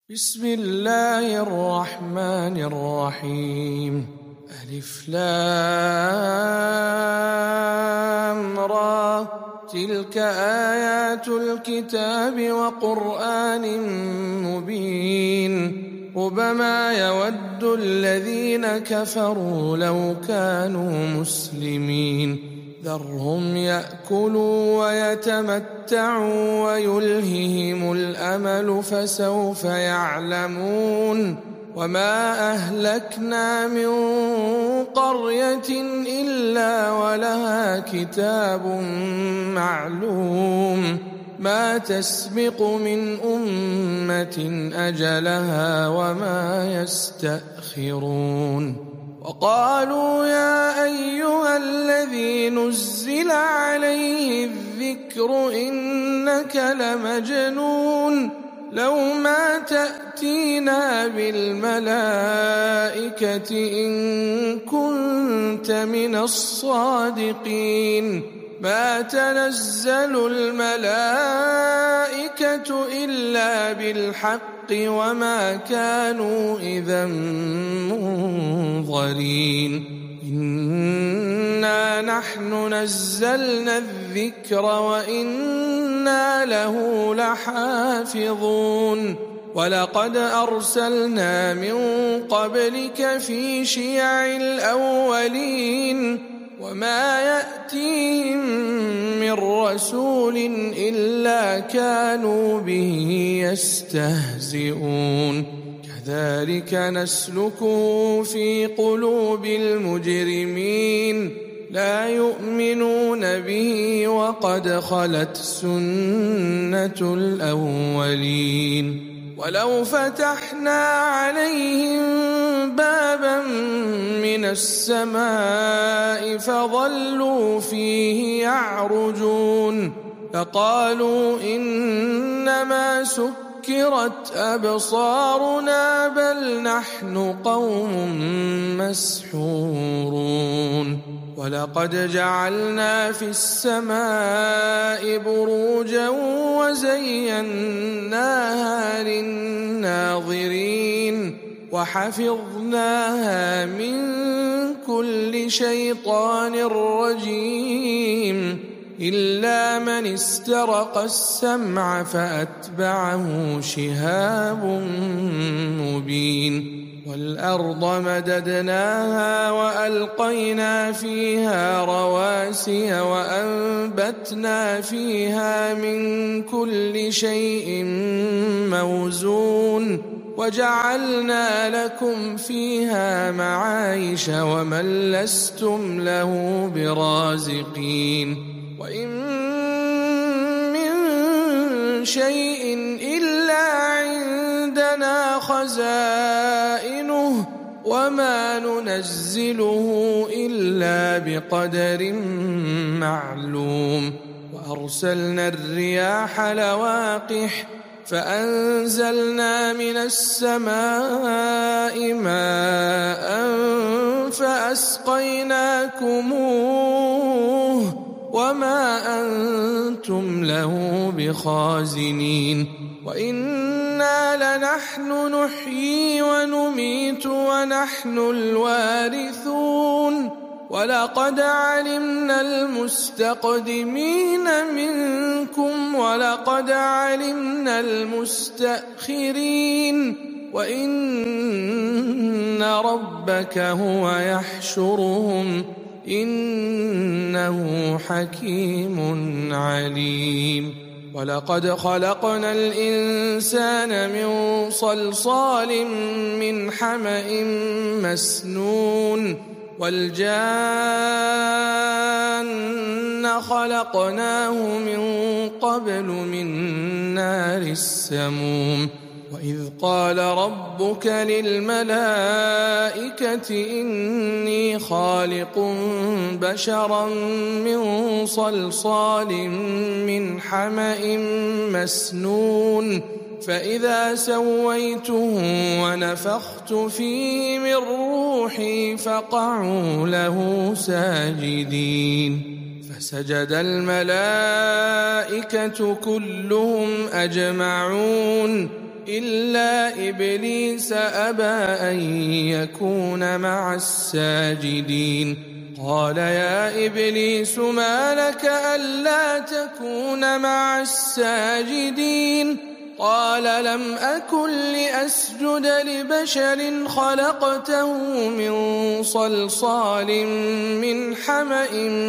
بسم الله الرحمن الرحيم. ألف لام را، تلك آيات الكتاب وقرآن مبين. ربما يود الذين كفروا لو كانوا مسلمين. ذرهم يأكلوا ويتمتعوا ويلههم الأمل فسوف يعلمون. وما أهلكنا من قرية إلا ولها كتاب معلوم، ما تسبق من أمة أجلها وما يستأخرون. وقالوا يا أيها الذي نزل عليه الذكر إنك لمجنون، لو ما تأتينا بالملائكة إن كنت من الصادقين. ما تنزل الملائكة إلا بالحق وما كانوا إذا منظرين. إنا نحن نزلنا الذكر وإنا له لحافظون. ولقد أرسلنا من قبلك في شيع الأولين، وما يأتيهم من رسول إلا كانوا به يستهزئون. كذلك نسلكه في قلوب المجرمين، لا يؤمنون به وقد خلت سنة الأولين. ولو فتحنا عليهم بابا من السماء فظلوا فيه يعرجون فقالوا إنما سكرت أبصارنا بل نحن قوم مسحورون. ولقد جعلنا في السماء بروجا وزيناها للناظرين وحفظناها من كل شيطان رجيم إلا من استرق السمع فأتبعه شهاب مبين. والأرض مددناها وألقينا فيها رواسي وأنبتنا فيها من كل شيء موزون وجعلنا لكم فيها معايش ومن لستم له برازقين. وإن من شيء إلا عندنا خزائنه وما ننزله إلا بقدر معلوم. وأرسلنا الرياح لواقح فأنزلنا من السماء ماء فأسقيناكموه وما أنتم له بخازنين. وإنا لنحن نحيي ونميت ونحن الوارثون. ولقد علمنا المستقدمين منكم ولقد علمنا المستأخرين وإن ربك هو يحشرهم إنه حكيم عليم. ولقد خلقنا الإنسان من صلصال من حمأ مسنون والجان خلقناه من قبل من نار السموم. وإذ قال ربك للملائكة إني خالق بشرا من صلصال من حمأ مسنون فإذا سويته ونفخت فيه من روحي فقعوا له ساجدين. فسجد الملائكة كلهم أجمعون إلا إبليس أبى أن يكون مع الساجدين قال يا إبليس ما لك ألا تكون مع الساجدين قال لم أكن لأسجد لبشر خلقته من صلصال من حمأ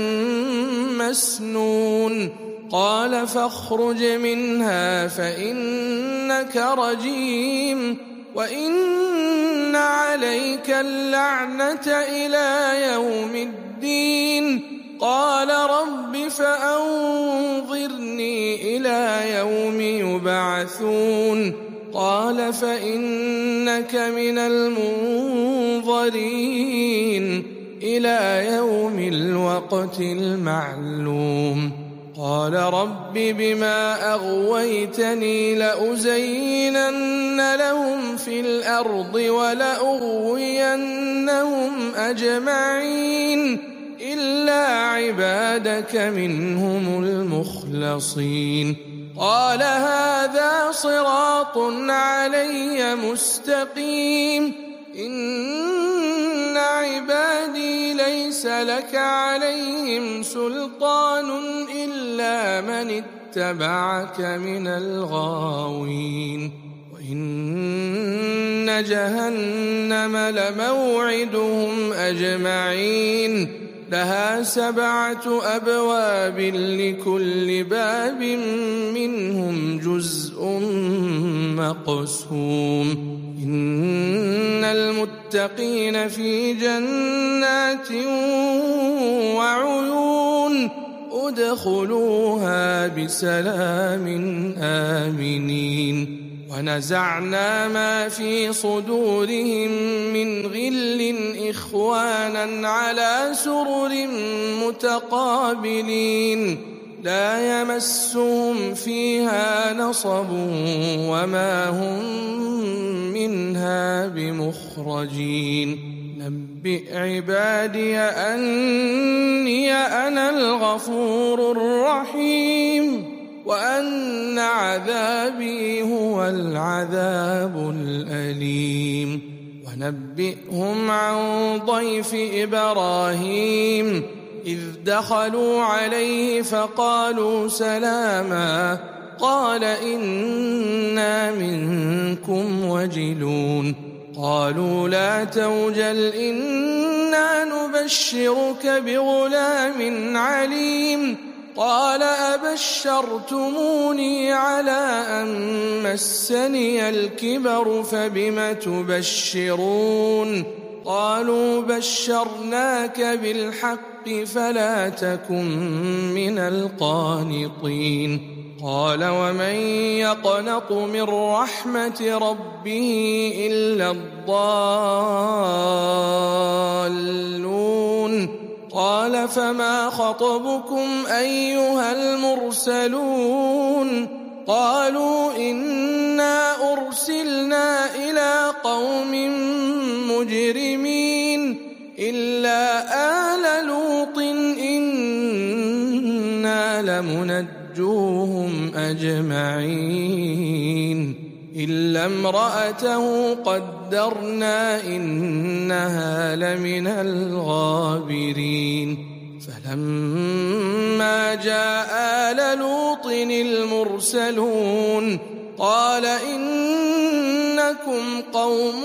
مسنون قال فاخرج منها فإنك رجيم وإن عليك اللعنة إلى يوم الدين قال رب فأنظرني إلى يوم يبعثون قال فإنك من المنظرين إلى يوم الوقت المعلوم قال رب بما أغويتني لأزينن لهم في الأرض ولأغوينهم أجمعين إلا عبادك منهم المخلصين قال هذا صراط علي مستقيم إن عبادي ليس لك عليهم سلطان إلا من اتبعك من الغاوين وإن جهنم لموعدهم أجمعين لها 7 أبواب لكل باب منهم جزء مقسوم إن المتقين في جنات وعيون ادخلوها بسلام آمنين ونزعنا ما في صدورهم من غل إخوانا على سرر متقابلين لا يمسهم فيها نصب وما هم منها بمخرجين نبئ عبادي أني أنا الغفور الرحيم وأن عذابي هو العذاب الأليم ونبئهم عن ضيف إبراهيم إذ دخلوا عليه فقالوا سلاما قال إنا منكم وجلون قالوا لا توجل إنا نبشرك بغلام عليم قال أبشرتموني على أن مسني الكبر فبم تبشرون قالوا بشرناك بالحق فلا تكن من القانطين قال ومن يقنط من رحمة ربه إلا الضالون قال فما خطبكم أيها المرسلون قالوا إنا أرسلنا إلى قوم مجرمين إلا آل لوط إنا لمنجوهم أجمعين إلا امرأته قدرنا إنها لمن الغابرين فلما جاء آل لوط المرسلون قال إنكم قوم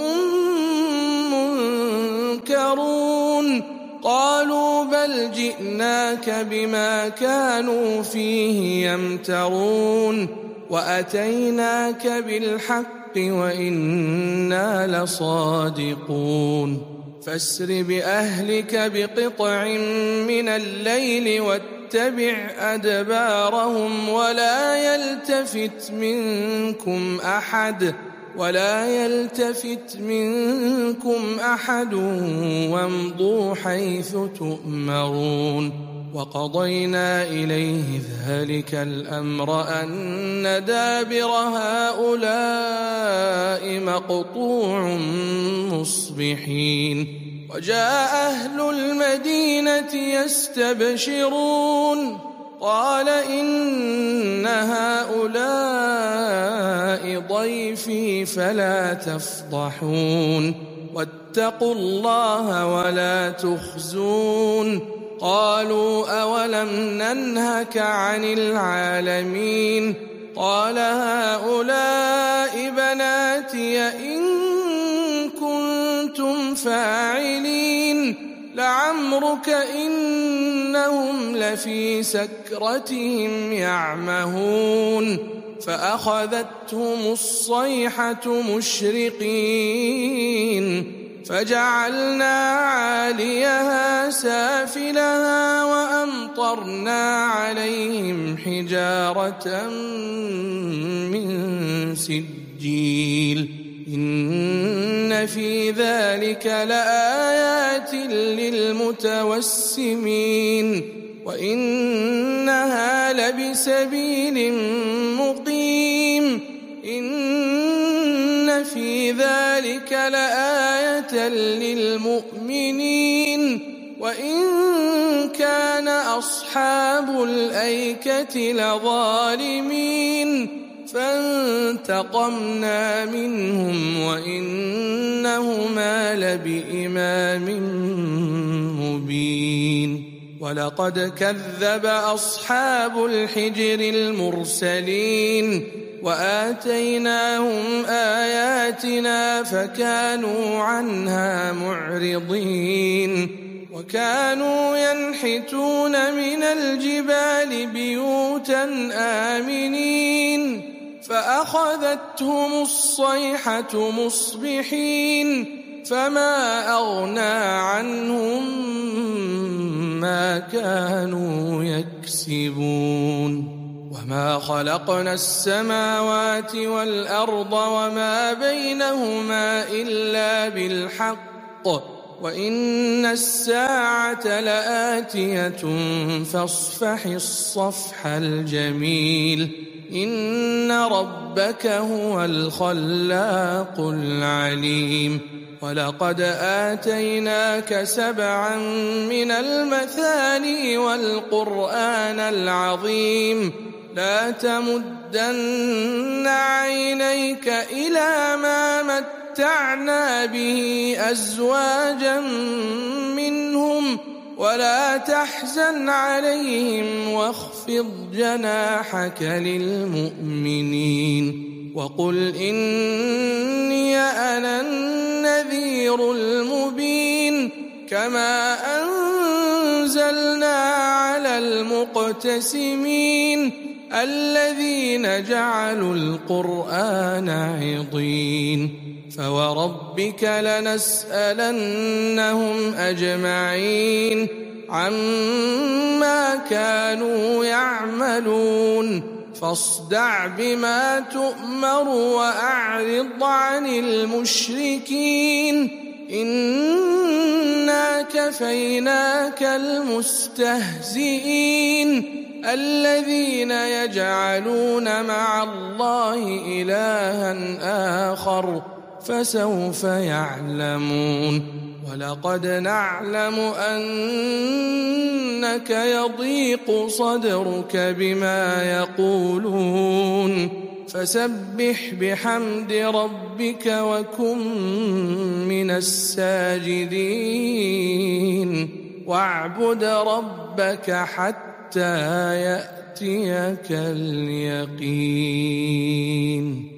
منكرون قالوا بل جئناك بما كانوا فيه يمترون وأتيناك بالحق وإنا لصادقون فاسر بأهلك بقطع من الليل واتبع أدبارهم ولا يلتفت منكم أحد وامضوا حيث تؤمرون وقضينا إليه ذلك الأمر أن دابر هؤلاء مقطوع مصبحين وجاء أهل المدينة يستبشرون قال إن هؤلاء ضيفي فلا تفضحون واتقوا الله ولا تخزون قالوا أولم ننهك عن العالمين قال هؤلاء بناتي إن كنتم فاعلين لعمرك إنهم لفي سكرتهم يعمهون فأخذتهم الصيحة مشرقين فجعلنا عاليها سافلها وأمطرنا عليهم حجارة من سجيل إن في ذلك لآيات للمتوسمين وإنها لبسبيل مقيم إن في ذلك لآية للمؤمنين وإن كان أصحاب الأيكة لظالمين فانتقمنا منهم وإنهما لبإمام مبين ولقد كذب أصحاب الحجر المرسلين وآتيناهم آياتنا فكانوا عنها معرضين وكانوا ينحتون من الجبال بيوتا آمنين فأخذتهم الصيحة مصبحين فما أغنى عنهم ما كانوا يكسبون وما خلقنا السماوات والأرض وما بينهما إلا بالحق وإن الساعة لآتية فاصفح الصفح الجميل إن ربك هو الخلاق العليم ولقد آتيناك 7 من المثاني والقرآن العظيم لا تمدن عينيك إلى ما متعنا به أزواجا منهم ولا تحزن عليهم واخفض جناحك للمؤمنين وقل إني أنا النذير المبين كما أنزلنا على المقتسمين الذين جعلوا القرآن عضين فوربك لنسألنهم أجمعين عما كانوا يعملون فاصدع بما تؤمر وأعرض عن المشركين إنا كفيناك المستهزئين الذين يجعلون مع الله إلها آخر فسوف يعلمون ولقد نعلم أنك يضيق صدرك بما يقولون فسبح بحمد ربك وكن من الساجدين واعبد ربك حتى يأتيك اليقين.